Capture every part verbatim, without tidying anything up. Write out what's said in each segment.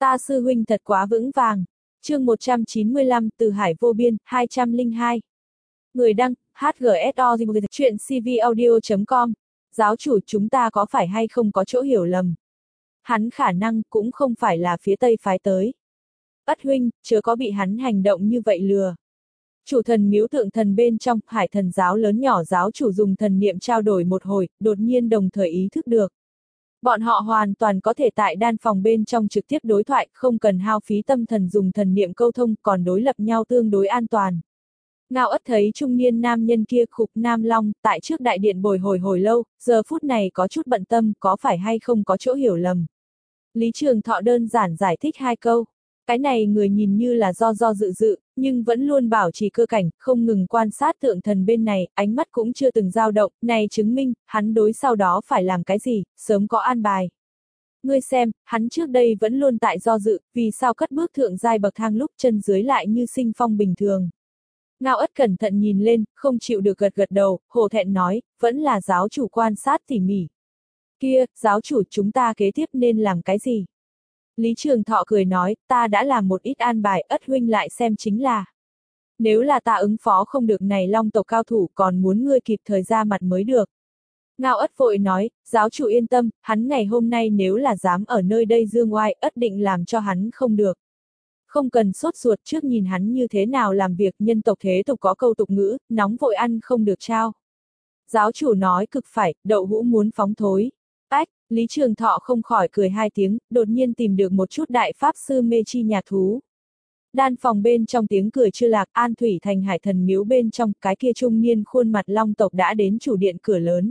Ta sư huynh thật quá vững vàng. Chương một trăm chín mươi lăm Từ Hải Vô Biên, hai trăm lẻ hai. Người đăng, hát giê ét o chuyện cvaudio chấm com. Giáo chủ, chúng ta có phải hay không có chỗ hiểu lầm? Hắn khả năng cũng không phải là phía Tây phái tới. Ất huynh, chớ có bị hắn hành động như vậy lừa. Chủ thần miếu tượng thần bên trong, Hải Thần giáo lớn nhỏ giáo chủ dùng thần niệm trao đổi một hồi, đột nhiên đồng thời ý thức được. Bọn họ hoàn toàn có thể tại đan phòng bên trong trực tiếp đối thoại, không cần hao phí tâm thần dùng thần niệm câu thông, còn đối lập nhau tương đối an toàn. Ngao Ất thấy trung niên nam nhân kia khục Nam Long, tại trước đại điện bồi hồi hồi lâu, giờ phút này có chút bận tâm, có phải hay không có chỗ hiểu lầm. Lý Trường Thọ đơn giản giải thích hai câu. Cái này người nhìn như là do do dự dự, nhưng vẫn luôn bảo trì cơ cảnh, không ngừng quan sát tượng thần bên này, ánh mắt cũng chưa từng dao động, này chứng minh, hắn đối sau đó phải làm cái gì, sớm có an bài. Ngươi xem, hắn trước đây vẫn luôn tại do dự, vì sao cất bước thượng giai bậc thang lúc chân dưới lại như sinh phong bình thường. Ngao Ất cẩn thận nhìn lên, không chịu được gật gật đầu, hổ thẹn nói, vẫn là giáo chủ quan sát tỉ mỉ. Kia, giáo chủ chúng ta kế tiếp nên làm cái gì? Lý Trường Thọ cười nói, ta đã làm một ít an bài, Ất huynh lại xem chính là. Nếu là ta ứng phó không được này long tộc cao thủ còn muốn ngươi kịp thời ra mặt mới được. Ngao Ất vội nói, giáo chủ yên tâm, hắn ngày hôm nay nếu là dám ở nơi đây dương oai, Ất định làm cho hắn không được. Không cần sốt ruột trước nhìn hắn như thế nào làm việc, nhân tộc thế tục có câu tục ngữ, nóng vội ăn không được trao. Giáo chủ nói cực phải, đậu hũ muốn phóng thối. Ách, Lý Trường Thọ không khỏi cười hai tiếng, đột nhiên tìm được một chút đại pháp sư mê chi nhà thú. Đan phòng bên trong tiếng cười chưa lạc, An Thủy Thành Hải Thần miếu bên trong, cái kia trung niên khuôn mặt long tộc đã đến chủ điện cửa lớn.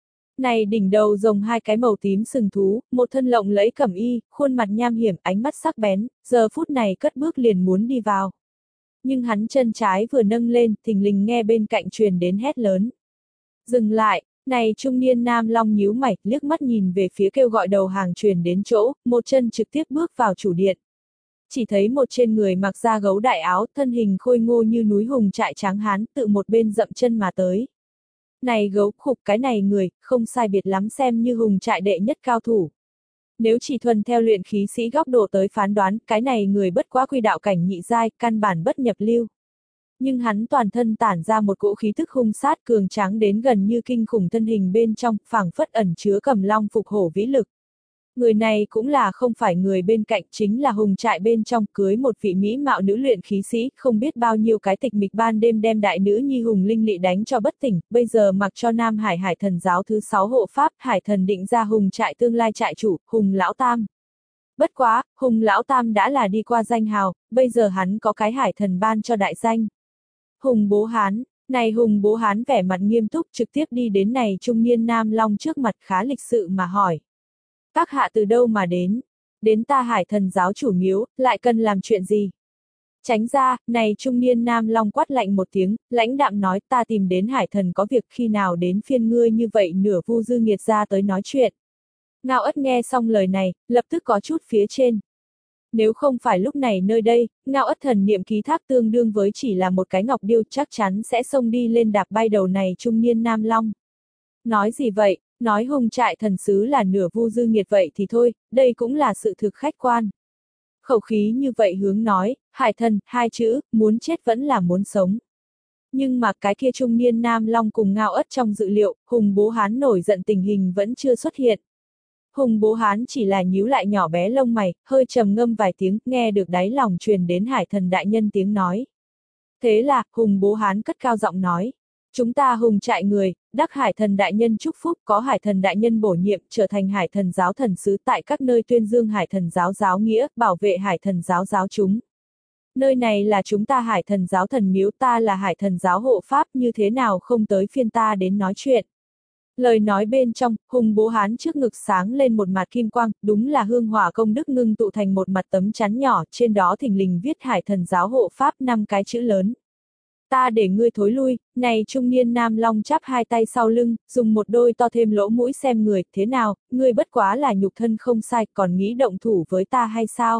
Này đỉnh đầu rồng hai cái màu tím sừng thú, một thân lộng lẫy cẩm y, khuôn mặt nham hiểm, ánh mắt sắc bén, giờ phút này cất bước liền muốn đi vào. Nhưng hắn chân trái vừa nâng lên, thình lình nghe bên cạnh truyền đến hét lớn. Dừng lại, này trung niên nam long nhíu mày, liếc mắt nhìn về phía kêu gọi đầu hàng truyền đến chỗ, một chân trực tiếp bước vào chủ điện. Chỉ thấy một trên người mặc da gấu đại áo, thân hình khôi ngô như núi hùng trại tráng hán, tự một bên dậm chân mà tới. Này gấu khục cái này người, không sai biệt lắm xem như hùng trại đệ nhất cao thủ. Nếu chỉ thuần theo luyện khí sĩ góc độ tới phán đoán, cái này người bất quá quy đạo cảnh nhị giai, căn bản bất nhập lưu. Nhưng hắn toàn thân tản ra một cỗ khí tức hung sát cường tráng đến gần như kinh khủng thân hình bên trong, phảng phất ẩn chứa cầm long phục hổ vĩ lực. Người này cũng là không phải người bên cạnh, chính là hùng trại bên trong, cưới một vị mỹ mạo nữ luyện khí sĩ, không biết bao nhiêu cái tịch mịch ban đêm đem đại nữ nhi hùng linh lị đánh cho bất tỉnh, bây giờ mặc cho Nam Hải Hải Thần giáo thứ sáu hộ pháp, Hải Thần định ra hùng trại tương lai trại chủ, Hùng Lão Tam. Bất quá, Hùng Lão Tam đã là đi qua danh hào, bây giờ hắn có cái Hải Thần ban cho đại danh. Hùng Bố Hán, này Hùng Bố Hán vẻ mặt nghiêm túc trực tiếp đi đến này trung niên nam long trước mặt khá lịch sự mà hỏi. Các hạ từ đâu mà đến? Đến ta Hải Thần giáo chủ miếu, lại cần làm chuyện gì? Tránh ra, này trung niên nam long quát lạnh một tiếng, lãnh đạm nói ta tìm đến Hải Thần có việc khi nào đến phiên ngươi như vậy nửa vu dư nghiệt ra tới nói chuyện. Ngao Ất nghe xong lời này, lập tức có chút phía trên. Nếu không phải lúc này nơi đây, Ngao Ất thần niệm ký thác tương đương với chỉ là một cái ngọc điêu chắc chắn sẽ xông đi lên đạp bay đầu này trung niên nam long. Nói gì vậy, nói hùng trại thần sứ là nửa vu dư nghiệt vậy thì thôi, đây cũng là sự thực khách quan. Khẩu khí như vậy hướng nói, Hải Thần, hai chữ, muốn chết vẫn là muốn sống. Nhưng mà cái kia trung niên nam long cùng Ngao Ất trong dự liệu, Hùng Bố Hán nổi giận tình hình vẫn chưa xuất hiện. Hùng Bố Hán chỉ là nhíu lại nhỏ bé lông mày, hơi trầm ngâm vài tiếng, nghe được đáy lòng truyền đến Hải Thần đại nhân tiếng nói. Thế là, Hùng Bố Hán cất cao giọng nói. Chúng ta hùng trại người, đắc Hải Thần đại nhân chúc phúc, có Hải Thần đại nhân bổ nhiệm, trở thành Hải Thần giáo thần sứ tại các nơi tuyên dương Hải Thần giáo giáo nghĩa, bảo vệ Hải Thần giáo giáo chúng. Nơi này là chúng ta Hải Thần giáo thần miếu, ta là Hải Thần giáo hộ pháp, như thế nào không tới phiên ta đến nói chuyện. Lời nói bên trong, Hùng Bố Hán trước ngực sáng lên một mặt kim quang, đúng là hương hỏa công đức ngưng tụ thành một mặt tấm chắn nhỏ, trên đó thình lình viết Hải Thần giáo hộ pháp năm cái chữ lớn. Ta để ngươi thối lui, này trung niên nam long chắp hai tay sau lưng, dùng một đôi to thêm lỗ mũi xem người, thế nào, ngươi bất quá là nhục thân không sai, còn nghĩ động thủ với ta hay sao?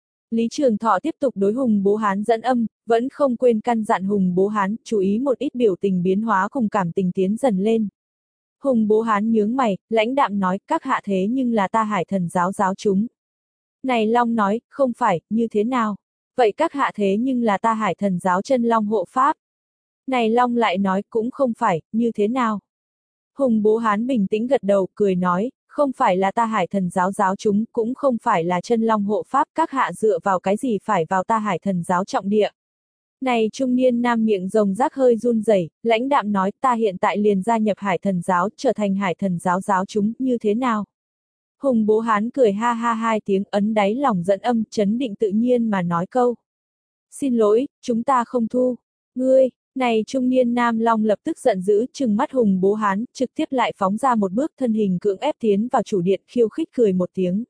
Lý Trường Thọ tiếp tục đối Hùng Bố Hán dẫn âm, vẫn không quên căn dặn Hùng Bố Hán, chú ý một ít biểu tình biến hóa cùng cảm tình tiến dần lên. Hùng Bố Hán nhướng mày, lãnh đạm nói, các hạ thế nhưng là ta Hải Thần giáo giáo chúng. Này Long nói, không phải, như thế nào? Vậy các hạ thế nhưng là ta Hải Thần giáo chân Long hộ pháp. Này Long lại nói, cũng không phải, như thế nào? Hùng Bố Hán bình tĩnh gật đầu, cười nói, không phải là ta Hải Thần giáo giáo chúng, cũng không phải là chân Long hộ pháp, các hạ dựa vào cái gì phải vào ta Hải Thần giáo trọng địa. Này trung niên nam miệng rồng rác hơi run rẩy, lãnh đạm nói, ta hiện tại liền gia nhập Hải Thần giáo, trở thành Hải Thần giáo giáo chúng, như thế nào? Hùng Bố Hán cười ha ha hai tiếng, ấn đáy lòng dẫn âm, chấn định tự nhiên mà nói câu. Xin lỗi, chúng ta không thu. Ngươi, này trung niên nam long lập tức giận dữ, trừng mắt Hùng Bố Hán, trực tiếp lại phóng ra một bước, thân hình cưỡng ép tiến vào chủ điện, khiêu khích cười một tiếng.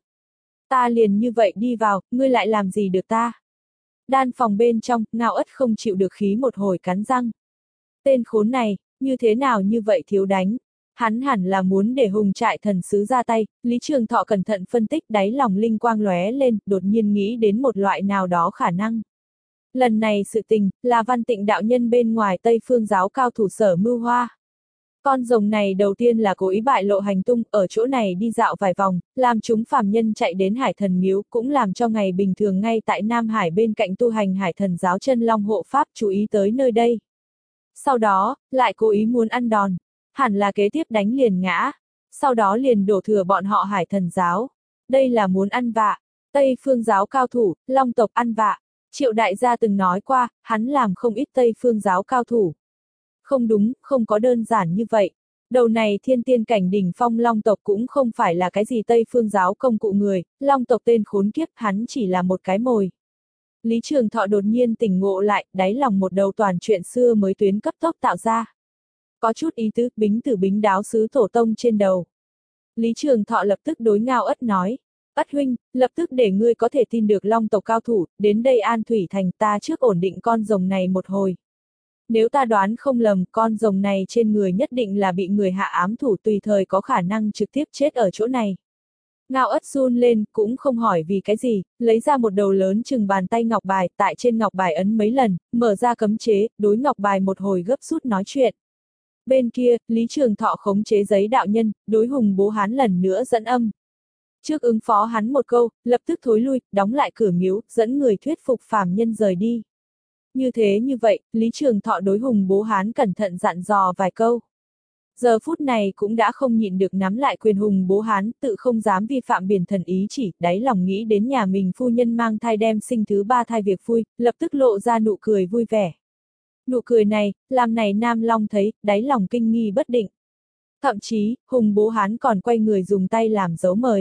Ta liền như vậy đi vào, ngươi lại làm gì được ta? Đan phòng bên trong, Ngao Ất không chịu được khí một hồi cắn răng. Tên khốn này, như thế nào như vậy thiếu đánh? Hắn hẳn là muốn để Hùng Trại thần sứ ra tay. Lý Trường Thọ cẩn thận phân tích, đáy lòng linh quang lóe lên, đột nhiên nghĩ đến một loại nào đó khả năng. Lần này sự tình, là Văn Tịnh đạo nhân bên ngoài Tây Phương giáo cao thủ sở mưu hoa. Con rồng này đầu tiên là cố ý bại lộ hành tung, ở chỗ này đi dạo vài vòng, làm chúng phàm nhân chạy đến Hải Thần miếu, cũng làm cho ngày bình thường ngay tại Nam Hải bên cạnh tu hành Hải Thần giáo chân Long hộ pháp chú ý tới nơi đây. Sau đó, lại cố ý muốn ăn đòn, hẳn là kế tiếp đánh liền ngã, sau đó liền đổ thừa bọn họ Hải Thần giáo. Đây là muốn ăn vạ. Tây Phương giáo cao thủ, Long tộc ăn vạ. Triệu đại gia từng nói qua, hắn làm không ít Tây Phương giáo cao thủ. Không đúng, không có đơn giản như vậy. Đầu này thiên tiên cảnh đỉnh phong Long tộc cũng không phải là cái gì Tây Phương giáo công cụ người, Long tộc tên khốn kiếp, hắn chỉ là một cái mồi. Lý Trường Thọ đột nhiên tỉnh ngộ lại, đáy lòng một đầu toàn chuyện xưa mới tuyến cấp tốc tạo ra. Có chút ý tứ, bính tử bính đáo sứ tổ tông trên đầu. Lý Trường Thọ lập tức đối Ngao Ất nói. Ất huynh, lập tức để ngươi có thể tin được Long tộc cao thủ, đến đây An Thủy Thành, ta trước ổn định con rồng này một hồi. Nếu ta đoán không lầm, con rồng này trên người nhất định là bị người hạ ám thủ, tùy thời có khả năng trực tiếp chết ở chỗ này. Ngao Ất run lên, cũng không hỏi vì cái gì, lấy ra một đầu lớn chừng bàn tay ngọc bài, tại trên ngọc bài ấn mấy lần, mở ra cấm chế, đối ngọc bài một hồi gấp rút nói chuyện. Bên kia, Lý Trường Thọ khống chế giấy đạo nhân, đối Hùng Bố Hán lần nữa dẫn âm. Trước ứng phó hắn một câu, lập tức thối lui, đóng lại cửa miếu, dẫn người thuyết phục phàm nhân rời đi. Như thế như vậy, Lý Trường Thọ đối Hùng Bố Hán cẩn thận dặn dò vài câu. Giờ phút này cũng đã không nhịn được nắm lại quyền Hùng Bố Hán, tự không dám vi phạm biển thần ý chỉ, đáy lòng nghĩ đến nhà mình phu nhân mang thai đem sinh thứ ba thai việc vui, lập tức lộ ra nụ cười vui vẻ. Nụ cười này, làm này Nam Long thấy, đáy lòng kinh nghi bất định. Thậm chí, Hùng Bố Hán còn quay người dùng tay làm dấu mời.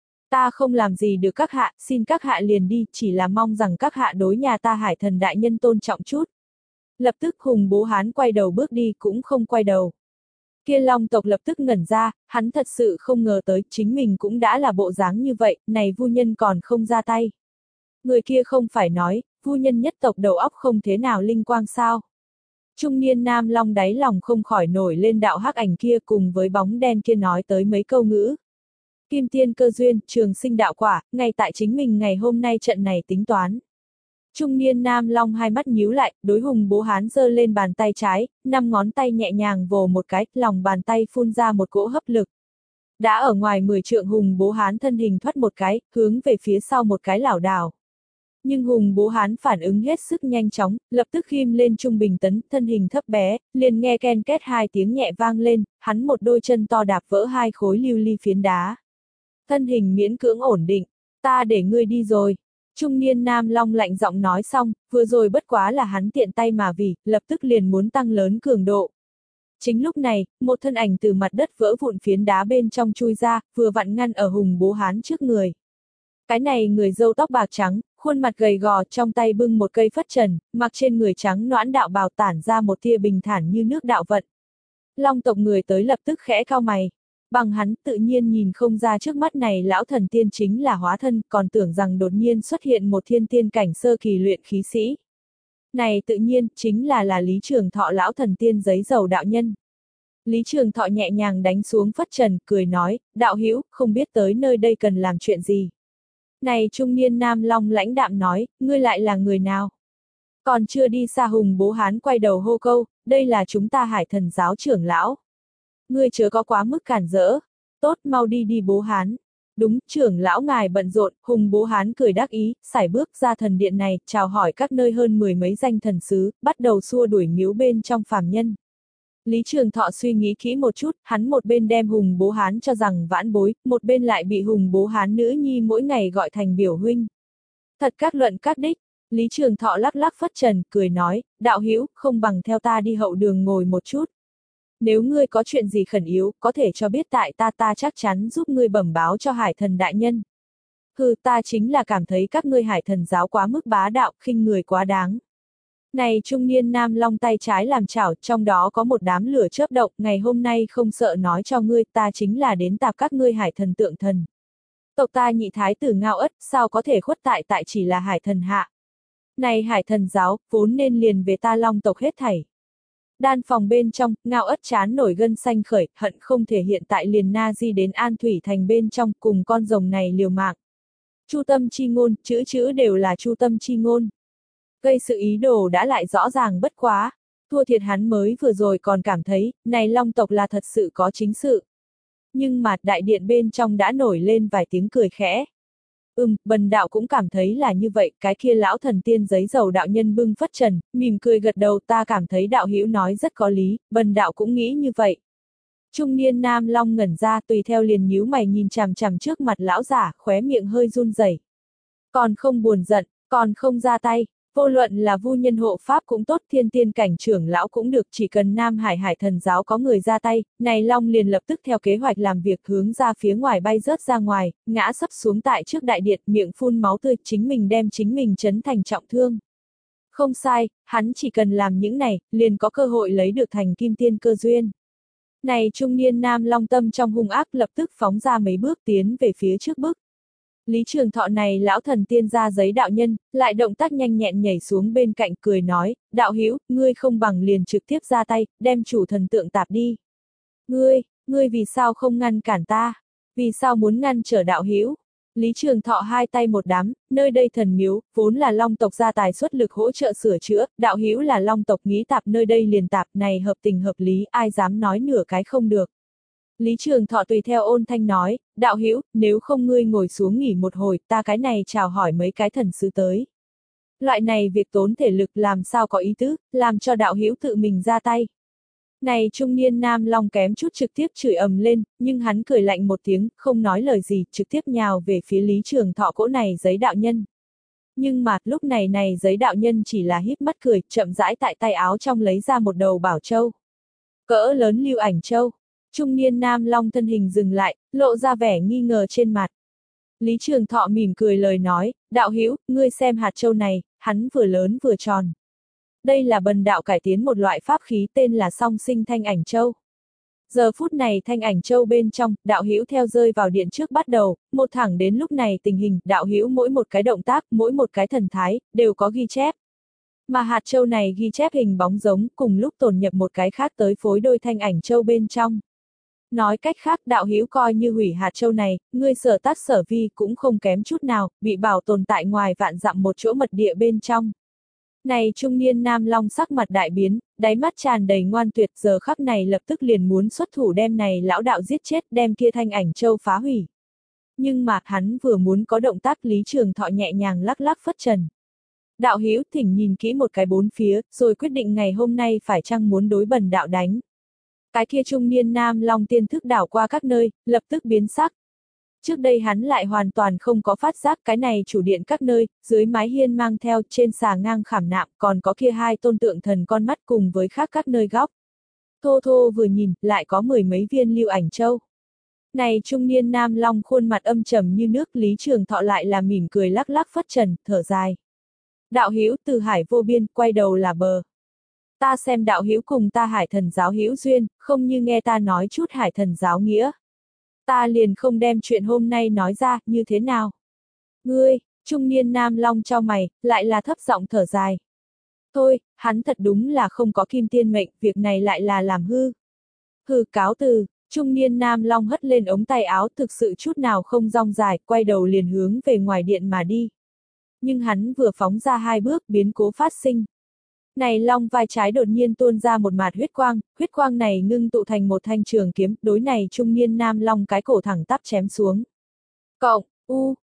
Ta không làm gì được các hạ, xin các hạ liền đi, chỉ là mong rằng các hạ đối nhà ta Hải Thần đại nhân tôn trọng chút. Lập tức Hùng Bố Hán quay đầu bước đi, cũng không quay đầu. Kia Long tộc lập tức ngẩn ra, hắn thật sự không ngờ tới, chính mình cũng đã là bộ dáng như vậy, này vu nhân còn không ra tay. Người kia không phải nói, vu nhân nhất tộc đầu óc không thế nào linh quang sao. Trung niên Nam Long đáy lòng không khỏi nổi lên đạo hắc ảnh kia cùng với bóng đen kia nói tới mấy câu ngữ. Kim tiên cơ duyên, trường sinh đạo quả, ngay tại chính mình ngày hôm nay trận này tính toán. Trung niên Nam Long hai mắt nhíu lại, đối Hùng Bố Hán giơ lên bàn tay trái, năm ngón tay nhẹ nhàng vồ một cái, lòng bàn tay phun ra một cỗ hấp lực. Đã ở ngoài mười trượng Hùng Bố Hán thân hình thoát một cái, hướng về phía sau một cái lảo đảo. Nhưng Hùng Bố Hán phản ứng hết sức nhanh chóng, lập tức ghim lên trung bình tấn, thân hình thấp bé, liền nghe ken két hai tiếng nhẹ vang lên, hắn một đôi chân to đạp vỡ hai khối lưu ly phiến đá. Thân hình miễn cưỡng ổn định, ta để ngươi đi rồi. Trung niên Nam Long lạnh giọng nói xong, vừa rồi bất quá là hắn tiện tay mà vì, lập tức liền muốn tăng lớn cường độ. Chính lúc này, một thân ảnh từ mặt đất vỡ vụn phiến đá bên trong chui ra, vừa vặn ngăn ở Hùng Bố Hán trước người. Cái này người râu tóc bạc trắng, khuôn mặt gầy gò, trong tay bưng một cây phất trần, mặc trên người trắng noãn đạo bào tản ra một tia bình thản như nước đạo vận. Long tộc người tới lập tức khẽ cau mày. Bằng hắn tự nhiên nhìn không ra trước mắt này lão thần tiên chính là hóa thân, còn tưởng rằng đột nhiên xuất hiện một thiên tiên cảnh sơ kỳ luyện khí sĩ. Này tự nhiên, chính là là Lý Trường Thọ lão thần tiên giấy dầu đạo nhân. Lý Trường Thọ nhẹ nhàng đánh xuống phất trần, cười nói, đạo hữu, không biết tới nơi đây cần làm chuyện gì. Này trung niên Nam Long lãnh đạm nói, ngươi lại là người nào? Còn chưa đi xa Hùng Bố Hán quay đầu hô câu, đây là chúng ta Hải Thần giáo trưởng lão. Ngươi chớ có quá mức cản rỡ. Tốt, mau đi đi Bố Hán. Đúng, trưởng lão ngài bận rộn, Hùng Bố Hán cười đắc ý, sải bước ra thần điện này, chào hỏi các nơi hơn mười mấy danh thần sứ, bắt đầu xua đuổi miếu bên trong phàm nhân. Lý Trường Thọ suy nghĩ kỹ một chút, hắn một bên đem Hùng Bố Hán cho rằng vãn bối, một bên lại bị Hùng Bố Hán nữ nhi mỗi ngày gọi thành biểu huynh. Thật các luận các đích, Lý Trường Thọ lắc lắc phất trần, cười nói, đạo hữu, không bằng theo ta đi hậu đường ngồi một chút. Nếu ngươi có chuyện gì khẩn yếu, có thể cho biết tại ta ta chắc chắn giúp ngươi bẩm báo cho hải thần đại nhân. Hừ, ta chính là cảm thấy các ngươi hải thần giáo quá mức bá đạo, khinh người quá đáng. Này trung niên nam long tay trái làm chảo, trong đó có một đám lửa chớp động, ngày hôm nay không sợ nói cho ngươi, ta chính là đến tạp các ngươi hải thần tượng thần. Tộc ta nhị thái tử Ngao Ất, sao có thể khuất tại tại chỉ là hải thần hạ. Này hải thần giáo, vốn nên liền về ta long tộc hết thảy. Đan phòng bên trong, Ngao Ất chán nổi gân xanh khởi, hận không thể hiện tại liền na di đến An Thủy Thành bên trong, cùng con rồng này liều mạng. Chu tâm chi ngôn, chữ chữ đều là chu tâm chi ngôn. Gây sự ý đồ đã lại rõ ràng bất quá, thua thiệt hắn mới vừa rồi còn cảm thấy, này long tộc là thật sự có chính sự. Nhưng mà, đại điện bên trong đã nổi lên vài tiếng cười khẽ. Ừm, bần đạo cũng cảm thấy là như vậy, cái kia lão thần tiên giấy dầu đạo nhân bưng phất trần, mỉm cười gật đầu, ta cảm thấy đạo hữu nói rất có lý, bần đạo cũng nghĩ như vậy. Trung niên nam long ngẩn ra, tùy theo liền nhíu mày nhìn chằm chằm trước mặt lão giả, khóe miệng hơi run rẩy. Còn không buồn giận, còn không ra tay, vô luận là vu nhân hộ pháp cũng tốt, thiên tiên cảnh trưởng lão cũng được, chỉ cần Nam Hải Hải thần giáo có người ra tay, này long liền lập tức theo kế hoạch làm việc hướng ra phía ngoài bay rớt ra ngoài, ngã sấp xuống tại trước đại điện, miệng phun máu tươi, chính mình đem chính mình chấn thành trọng thương. Không sai, hắn chỉ cần làm những này, liền có cơ hội lấy được thành kim tiên cơ duyên. Này trung niên nam long tâm trong hung ác lập tức phóng ra mấy bước tiến về phía trước bước. Lý Trường Thọ này lão thần tiên ra giấy đạo nhân, lại động tác nhanh nhẹn nhảy xuống bên cạnh cười nói, đạo hữu, ngươi không bằng liền trực tiếp ra tay, đem chủ thần tượng tạp đi. Ngươi, ngươi vì sao không ngăn cản ta? Vì sao muốn ngăn trở đạo hữu? Lý Trường Thọ hai tay một đám, nơi đây thần miếu, vốn là long tộc gia tài xuất lực hỗ trợ sửa chữa, đạo hữu là long tộc nghĩ tạp nơi đây liền tạp, này hợp tình hợp lý, ai dám nói nửa cái không được. Lý Trường Thọ tùy theo ôn thanh nói, đạo hữu, nếu không ngươi ngồi xuống nghỉ một hồi, ta cái này chào hỏi mấy cái thần sứ tới. Loại này việc tốn thể lực làm sao có ý tứ, làm cho đạo hữu tự mình ra tay. Này trung niên nam long kém chút trực tiếp chửi ầm lên, nhưng hắn cười lạnh một tiếng, không nói lời gì, trực tiếp nhào về phía Lý Trường Thọ cỗ này giấy đạo nhân. Nhưng mà, lúc này này giấy đạo nhân chỉ là híp mắt cười, chậm rãi tại tay áo trong lấy ra một đầu bảo châu. Cỡ lớn lưu ảnh châu. Trung niên nam long thân hình dừng lại, lộ ra vẻ nghi ngờ trên mặt. Lý Trường Thọ mỉm cười lời nói, đạo hữu, ngươi xem hạt châu này, hắn vừa lớn vừa tròn. Đây là bần đạo cải tiến một loại pháp khí tên là song sinh thanh ảnh châu. Giờ phút này thanh ảnh châu bên trong, đạo hữu theo rơi vào điện trước bắt đầu, một thẳng đến lúc này tình hình, đạo hữu mỗi một cái động tác, mỗi một cái thần thái, đều có ghi chép. Mà hạt châu này ghi chép hình bóng giống, cùng lúc tồn nhập một cái khác tới phối đôi thanh ảnh châu bên trong. Nói cách khác, đạo hữu coi như hủy hạt châu này, ngươi sở tác sở vi cũng không kém chút nào, bị bảo tồn tại ngoài vạn dặm một chỗ mật địa bên trong. Này trung niên nam long sắc mặt đại biến, đáy mắt tràn đầy ngoan tuyệt, giờ khắc này lập tức liền muốn xuất thủ đem này lão đạo giết chết, đem kia thanh ảnh châu phá hủy. Nhưng mà hắn vừa muốn có động tác, Lý Trường Thọ nhẹ nhàng lắc lắc phất trần. Đạo hữu thỉnh nhìn kỹ một cái bốn phía, rồi quyết định ngày hôm nay phải chăng muốn đối bần đạo đánh. Cái kia trung niên nam long tiên thức đảo qua các nơi, lập tức biến sắc. Trước đây hắn lại hoàn toàn không có phát giác cái này chủ điện các nơi, dưới mái hiên mang theo, trên xà ngang khảm nạm, còn có kia hai tôn tượng thần con mắt cùng với khác các nơi góc. Thô thô vừa nhìn, lại có mười mấy viên lưu ảnh châu. Này trung niên nam long khuôn mặt âm trầm như nước, Lý Trường Thọ lại là mỉm cười lắc lắc phất trần, thở dài. Đạo hữu từ hải vô biên, quay đầu là bờ. Ta xem đạo hữu cùng ta hải thần giáo hữu duyên, không như nghe ta nói chút hải thần giáo nghĩa. Ta liền không đem chuyện hôm nay nói ra, như thế nào? Ngươi, trung niên nam long cho mày, lại là thấp giọng thở dài. Thôi, hắn thật đúng là không có kim tiên mệnh, việc này lại là làm hư. Hư cáo từ, trung niên nam long hất lên ống tay áo thực sự chút nào không rong dài, quay đầu liền hướng về ngoài điện mà đi. Nhưng hắn vừa phóng ra hai bước, biến cố phát sinh. Này long vai trái đột nhiên tuôn ra một mạt huyết quang, huyết quang này ngưng tụ thành một thanh trường kiếm, đối này trung niên nam long cái cổ thẳng tắp chém xuống. cộng, U,